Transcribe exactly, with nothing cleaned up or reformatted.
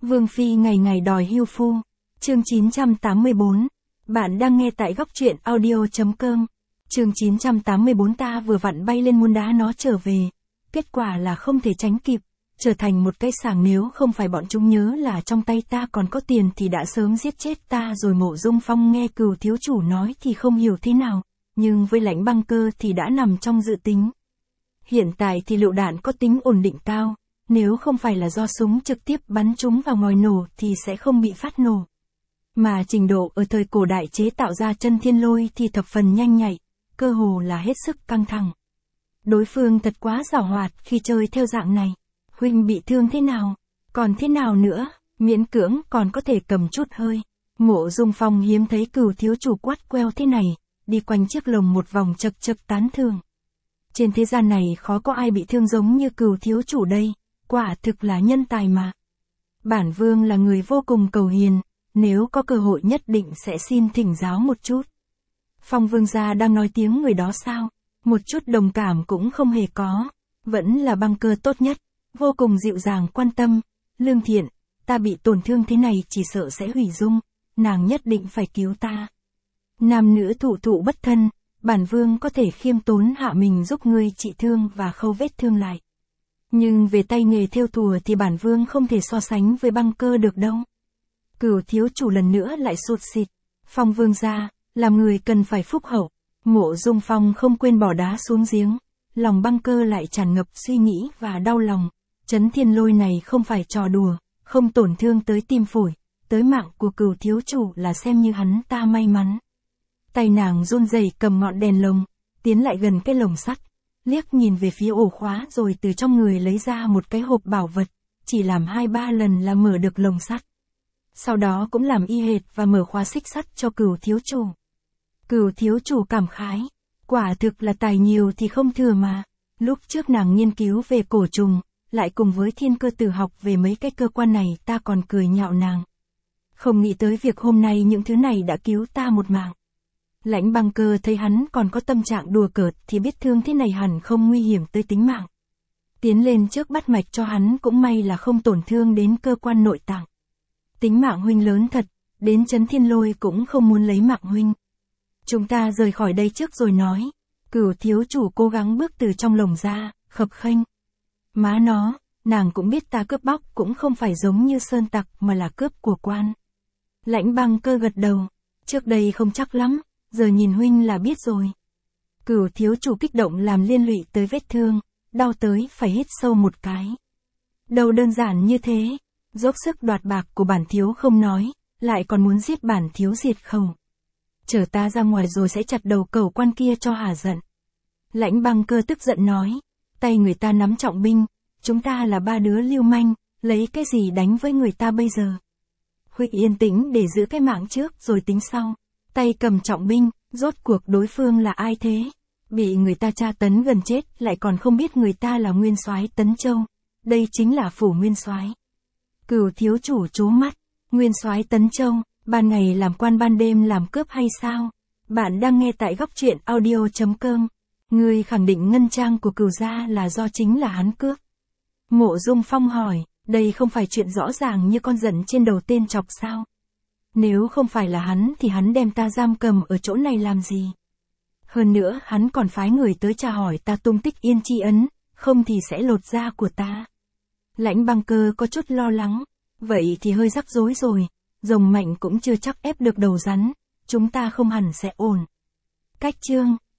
Vương Phi ngày ngày đòi hưu phu. Chương chín trăm tám mươi bốn. Bạn đang nghe tại góc truyện audio.com. Chương chín trăm tám mươi bốn. Ta vừa vặn bay lên muốn đá nó trở về. Kết quả là không thể tránh kịp. Trở thành một cây sàng, nếu không phải bọn chúng nhớ là trong tay ta còn có tiền thì đã sớm giết chết ta rồi. Mộ Dung Phong nghe Cửu thiếu chủ nói thì không hiểu thế nào, nhưng với Lãnh Băng Cơ thì đã nằm trong dự tính. Hiện tại thì lựu đạn có tính ổn định cao, nếu không phải là do súng trực tiếp bắn chúng vào ngòi nổ thì sẽ không bị phát nổ. Mà trình độ ở thời cổ đại chế tạo ra chân thiên lôi thì thập phần nhanh nhạy, cơ hồ là hết sức căng thẳng. Đối phương thật quá giàu hoạt khi chơi theo dạng này. Huynh bị thương thế nào? Còn thế nào nữa? Miễn cưỡng còn có thể cầm chút hơi. Mộ Dung Phong hiếm thấy Cửu thiếu chủ quát queo thế này, đi quanh chiếc lồng một vòng chật chật tán thưởng. Trên thế gian này khó có ai bị thương giống như Cửu thiếu chủ đây, quả thực là nhân tài mà. Bản vương là người vô cùng cầu hiền, nếu có cơ hội nhất định sẽ xin thỉnh giáo một chút. Phong vương gia đang nói tiếng người đó sao? Một chút đồng cảm cũng không hề có, vẫn là Băng Cơ tốt nhất, vô cùng dịu dàng quan tâm, lương thiện, ta bị tổn thương thế này chỉ sợ sẽ hủy dung, nàng nhất định phải cứu ta. Nam nữ thụ thụ bất thân, bản vương có thể khiêm tốn hạ mình giúp ngươi trị thương và khâu vết thương lại. Nhưng về tay nghề thêu thùa thì bản vương không thể so sánh với Băng Cơ được đâu. Cửu thiếu chủ lần nữa lại sụt sịt. Phong vương gia, làm người cần phải phúc hậu. Mộ Dung Phong không quên bỏ đá xuống giếng. Lòng Băng Cơ lại tràn ngập suy nghĩ và đau lòng. Chấn thiên lôi này không phải trò đùa, không tổn thương tới tim phổi, tới mạng của Cửu thiếu chủ là xem như hắn ta may mắn. Tay nàng run rẩy cầm ngọn đèn lồng, tiến lại gần cái lồng sắt, liếc nhìn về phía ổ khóa rồi từ trong người lấy ra một cái hộp bảo vật, chỉ làm hai ba lần là mở được lồng sắt. Sau đó cũng làm y hệt và mở khóa xích sắt cho Cửu thiếu chủ. Cửu thiếu chủ cảm khái, quả thực là tài nhiều thì không thừa mà. Lúc trước nàng nghiên cứu về cổ trùng, lại cùng với Thiên Cơ Tử học về mấy cái cơ quan này, ta còn cười nhạo nàng. Không nghĩ tới việc hôm nay những thứ này đã cứu ta một mạng. Lãnh Băng Cơ thấy hắn còn có tâm trạng đùa cợt thì biết thương thế này hẳn không nguy hiểm tới tính mạng. Tiến lên trước bắt mạch cho hắn, cũng may là không tổn thương đến cơ quan nội tạng. Tính mạng huynh lớn thật, đến Chấn Thiên Lôi cũng không muốn lấy mạng huynh. Chúng ta rời khỏi đây trước rồi nói. Cửu thiếu chủ cố gắng bước từ trong lồng ra, khập khênh. Má nó, nàng cũng biết ta cướp bóc cũng không phải giống như sơn tặc mà là cướp của quan. Lãnh Băng Cơ gật đầu, trước đây không chắc lắm, giờ nhìn huynh là biết rồi. Cửu thiếu chủ kích động làm liên lụy tới vết thương, đau tới phải hít sâu một cái. Đâu đơn giản như thế, dốc sức đoạt bạc của bản thiếu không nói, lại còn muốn giết bản thiếu diệt khẩu. Chở ta ra ngoài rồi sẽ chặt đầu cẩu quan kia cho hả giận. Lãnh Băng Cơ tức giận nói, tay người ta nắm trọng binh, chúng ta là ba đứa lưu manh, lấy cái gì đánh với người ta bây giờ. Huynh yên tĩnh để giữ cái mạng trước rồi tính sau. Tay cầm trọng binh, rốt cuộc đối phương là ai thế? Bị người ta tra tấn gần chết lại còn không biết người ta là nguyên soái Tấn Châu. Đây chính là phủ nguyên soái. Cửu thiếu chủ trố mắt, nguyên soái Tấn Châu, ban ngày làm quan ban đêm làm cướp hay sao? Bạn đang nghe tại góc truyện audio.com. Người khẳng định ngân trang của Cửu gia là do chính là hắn cướp. Mộ Dung Phong hỏi, đây không phải chuyện rõ ràng như con giận trên đầu tên chọc sao? Nếu không phải là hắn thì hắn đem ta giam cầm ở chỗ này làm gì? Hơn nữa hắn còn phái người tới tra hỏi ta tung tích Yên Chi Ấn, không thì sẽ lột da của ta. Lãnh Băng Cơ có chút lo lắng, vậy thì hơi rắc rối rồi, rồng mạnh cũng chưa chắc ép được đầu rắn, chúng ta không hẳn sẽ ổn. Cách chương